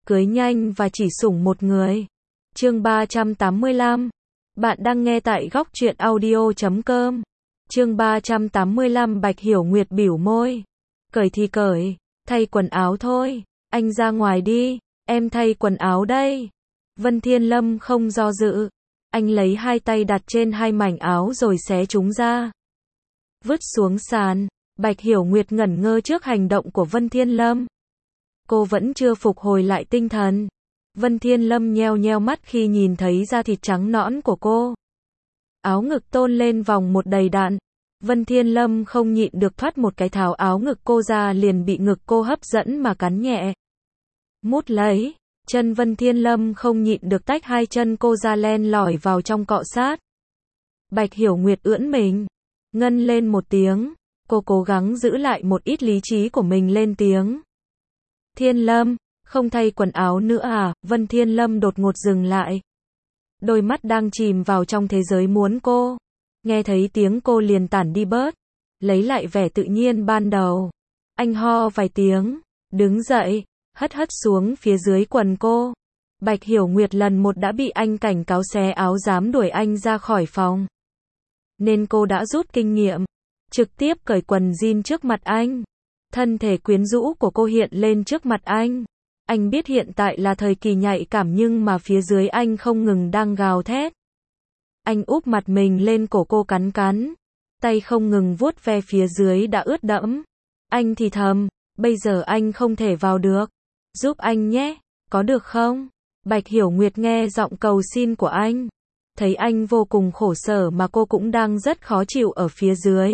cưới nhanh và chỉ sủng một người. Chương 385. Bạn đang nghe tại góc truyện audio.com. Chương 385. Bạch Hiểu Nguyệt bĩu môi. Cởi thì cởi, thay quần áo thôi, anh ra ngoài đi, em thay quần áo đây. Vân Thiên Lâm không do dự, anh lấy hai tay đặt trên hai mảnh áo rồi xé chúng ra, vứt xuống sàn. Bạch Hiểu Nguyệt ngẩn ngơ trước hành động của Vân Thiên Lâm. Cô vẫn chưa phục hồi lại tinh thần. Vân Thiên Lâm nheo nheo mắt khi nhìn thấy da thịt trắng nõn của cô. Áo ngực tôn lên vòng một đầy đặn. Vân Thiên Lâm không nhịn được thoát một cái tháo áo ngực cô ra, liền bị ngực cô hấp dẫn mà cắn nhẹ. Mút lấy, chân Vân Thiên Lâm không nhịn được tách hai chân cô ra, len lỏi vào trong cọ sát. Bạch Hiểu Nguyệt ưỡn mình, ngân lên một tiếng. Cô cố gắng giữ lại một ít lý trí của mình, lên tiếng. Thiên Lâm, không thay quần áo nữa à? Vân Thiên Lâm đột ngột dừng lại. Đôi mắt đang chìm vào trong thế giới muốn cô. Nghe thấy tiếng cô liền tản đi bớt, lấy lại vẻ tự nhiên ban đầu. Anh ho vài tiếng, đứng dậy, hất xuống phía dưới quần cô. Bạch Hiểu Nguyệt lần một đã bị anh cảnh cáo xé áo, dám đuổi anh ra khỏi phòng. Nên cô đã rút kinh nghiệm, trực tiếp cởi quần jean trước mặt anh. Thân thể quyến rũ của cô hiện lên trước mặt anh. Anh biết hiện tại là thời kỳ nhạy cảm, nhưng mà phía dưới anh không ngừng đang gào thét. Anh úp mặt mình lên cổ cô, cắn cắn, tay không ngừng vuốt ve phía dưới đã ướt đẫm. Anh thì thầm, bây giờ anh không thể vào được, giúp anh nhé, có được không? Bạch Hiểu Nguyệt nghe giọng cầu xin của anh, thấy anh vô cùng khổ sở mà cô cũng đang rất khó chịu ở phía dưới.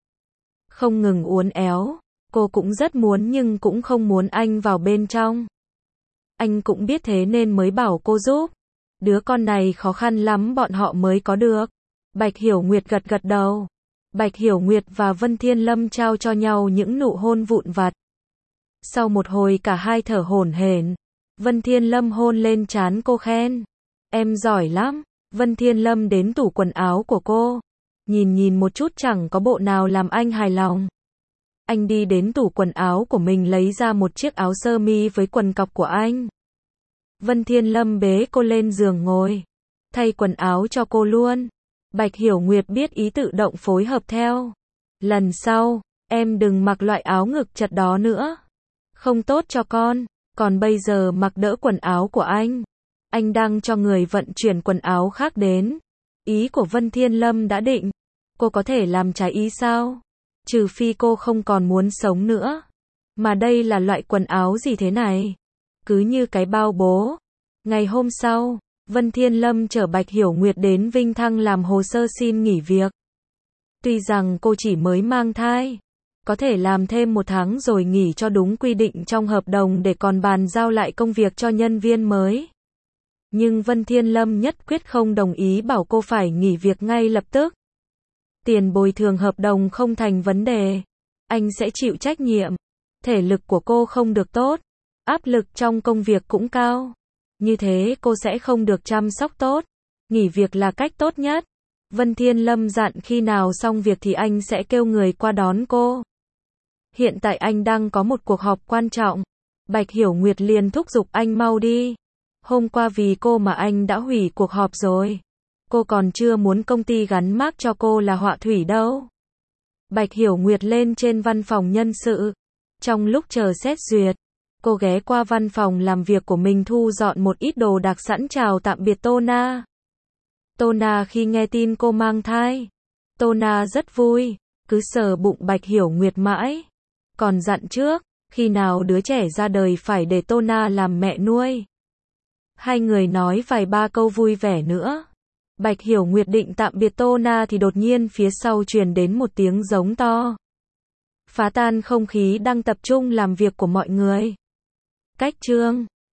Không ngừng uốn éo, cô cũng rất muốn nhưng cũng không muốn anh vào bên trong. Anh cũng biết thế nên mới bảo cô giúp. Đứa con này khó khăn lắm bọn họ mới có được. Bạch Hiểu Nguyệt gật gật đầu. Bạch Hiểu Nguyệt và Vân Thiên Lâm trao cho nhau những nụ hôn vụn vặt. Sau một hồi cả hai thở hổn hển, Vân Thiên Lâm hôn lên trán cô, khen. Em giỏi lắm. Vân Thiên Lâm đến tủ quần áo của cô. Nhìn một chút chẳng có bộ nào làm anh hài lòng. Anh đi đến tủ quần áo của mình lấy ra một chiếc áo sơ mi với quần cộc của anh. Vân Thiên Lâm bế cô lên giường ngồi, thay quần áo cho cô luôn. Bạch Hiểu Nguyệt biết ý, tự động phối hợp theo. Lần sau, em đừng mặc loại áo ngực chật đó nữa. Không tốt cho con. Còn bây giờ mặc đỡ quần áo của anh. Anh đang cho người vận chuyển quần áo khác đến. Ý của Vân Thiên Lâm đã định. Cô có thể làm trái ý sao? Trừ phi cô không còn muốn sống nữa. Mà đây là loại quần áo gì thế này? Cứ như cái bao bố. Ngày hôm sau, Vân Thiên Lâm chở Bạch Hiểu Nguyệt đến Vinh Thăng làm hồ sơ xin nghỉ việc. Tuy rằng cô chỉ mới mang thai, có thể làm thêm 1 tháng rồi nghỉ cho đúng quy định trong hợp đồng để còn bàn giao lại công việc cho nhân viên mới. Nhưng Vân Thiên Lâm nhất quyết không đồng ý, bảo cô phải nghỉ việc ngay lập tức. Tiền bồi thường hợp đồng không thành vấn đề. Anh sẽ chịu trách nhiệm. Thể lực của cô không được tốt. Áp lực trong công việc cũng cao. Như thế cô sẽ không được chăm sóc tốt. Nghỉ việc là cách tốt nhất. Vân Thiên Lâm dặn khi nào xong việc thì anh sẽ kêu người qua đón cô. Hiện tại anh đang có một cuộc họp quan trọng. Bạch Hiểu Nguyệt liền thúc giục anh mau đi. Hôm qua vì cô mà anh đã hủy cuộc họp rồi. Cô còn chưa muốn công ty gắn mác cho cô là họa thủy đâu. Bạch Hiểu Nguyệt lên trên văn phòng nhân sự. Trong lúc chờ xét duyệt, cô ghé qua văn phòng làm việc của mình thu dọn một ít đồ đạc sẵn chào tạm biệt Tona. Tona khi nghe tin cô mang thai, Tona rất vui, cứ sờ bụng Bạch Hiểu Nguyệt mãi. Còn dặn trước, khi nào đứa trẻ ra đời phải để Tona làm mẹ nuôi. Hai người nói vài ba câu vui vẻ nữa. Bạch Hiểu Nguyệt định tạm biệt Tona thì đột nhiên phía sau truyền đến một tiếng giống to. Phá tan không khí đang tập trung làm việc của mọi người. Cách chương